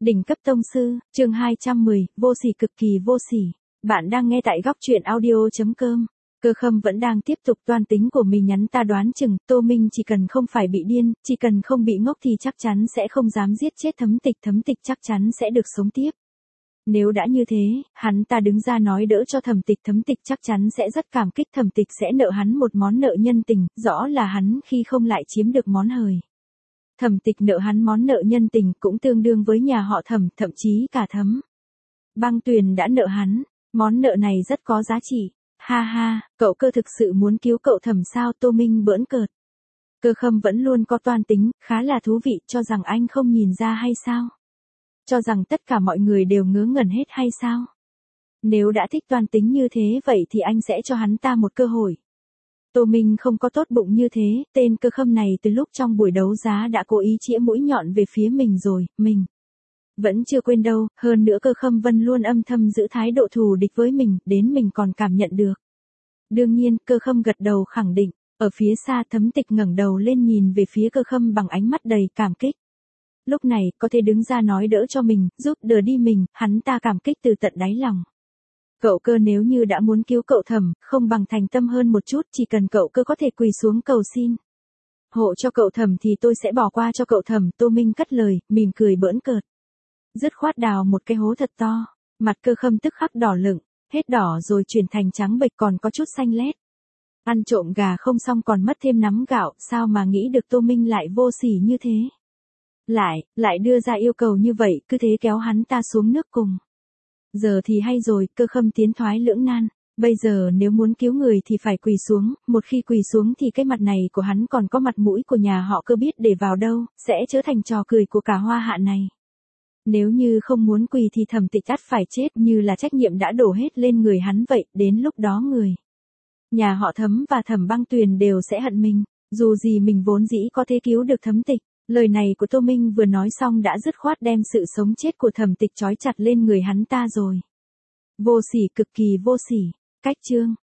Đỉnh cấp tông sư, chương 210, vô sỉ cực kỳ vô sỉ. Bạn đang nghe tại góc truyện audio.com. Cơ Khâm vẫn đang tiếp tục toan tính của mình, nhắn ta đoán chừng Tô Minh chỉ cần không phải bị điên, chỉ cần không bị ngốc thì chắc chắn sẽ không dám giết chết Thẩm Tịch chắc chắn sẽ được sống tiếp. Nếu đã như thế, hắn ta đứng ra nói đỡ cho Thẩm Tịch chắc chắn sẽ rất cảm kích, Thẩm Tịch sẽ nợ hắn một món nợ nhân tình, rõ là hắn khi không lại chiếm được món hời. Thẩm Tịch nợ hắn món nợ nhân tình cũng tương đương với nhà họ Thẩm, thậm chí cả Thẩm Băng Tuyền đã nợ hắn, món nợ này rất có giá trị. Ha ha, cậu Cơ thực sự muốn cứu cậu Thẩm sao? Tô Minh bỡn cợt. Cơ Khâm vẫn luôn có toan tính, khá là thú vị, cho rằng anh không nhìn ra hay sao? Cho rằng tất cả mọi người đều ngớ ngẩn hết hay sao? Nếu đã thích toan tính như thế vậy thì anh sẽ cho hắn ta một cơ hội. Tô Minh không có tốt bụng như thế, tên Cơ Khâm này từ lúc trong buổi đấu giá đã cố ý chĩa mũi nhọn về phía mình rồi, mình vẫn chưa quên đâu, hơn nữa Cơ Khâm Vân luôn âm thầm giữ thái độ thù địch với mình, đến mình còn cảm nhận được. Đương nhiên, Cơ Khâm gật đầu khẳng định, ở phía xa Thẩm Tịch ngẩng đầu lên nhìn về phía Cơ Khâm bằng ánh mắt đầy cảm kích. Lúc này, có thể đứng ra nói đỡ cho mình, giúp đỡ đi mình, hắn ta cảm kích từ tận đáy lòng. Cậu Cơ nếu như đã muốn cứu cậu Thẩm, không bằng thành tâm hơn một chút, chỉ cần cậu Cơ có thể quỳ xuống cầu xin hộ cho cậu Thẩm thì tôi sẽ bỏ qua cho cậu Thẩm. Tô Minh cất lời, mỉm cười bỡn cợt. Dứt khoát đào một cái hố thật to, mặt Cơ Khâm tức khắc đỏ lựng, hết đỏ rồi chuyển thành trắng bệch còn có chút xanh lét. Ăn trộm gà không xong còn mất thêm nắm gạo, sao mà nghĩ được Tô Minh lại vô sỉ như thế. Lại đưa ra yêu cầu như vậy, cứ thế kéo hắn ta xuống nước cùng. Giờ thì hay rồi, Cơ Khâm tiến thoái lưỡng nan. Bây giờ nếu muốn cứu người thì phải quỳ xuống, một khi quỳ xuống thì cái mặt này của hắn còn có mặt mũi của nhà họ Cơ biết để vào đâu, sẽ trở thành trò cười của cả hoa hạ này. Nếu như không muốn quỳ thì Thẩm Tịch ắt phải chết, như là trách nhiệm đã đổ hết lên người hắn vậy, đến lúc đó người nhà họ Thẩm và Thẩm Băng Tuyền đều sẽ hận mình, dù gì mình vốn dĩ có thể cứu được Thẩm Tịch. Lời này của Tô Minh vừa nói xong đã dứt khoát đem sự sống chết của Thẩm Tịch trói chặt lên người hắn ta rồi. Vô sỉ cực kỳ vô sỉ. Cách chương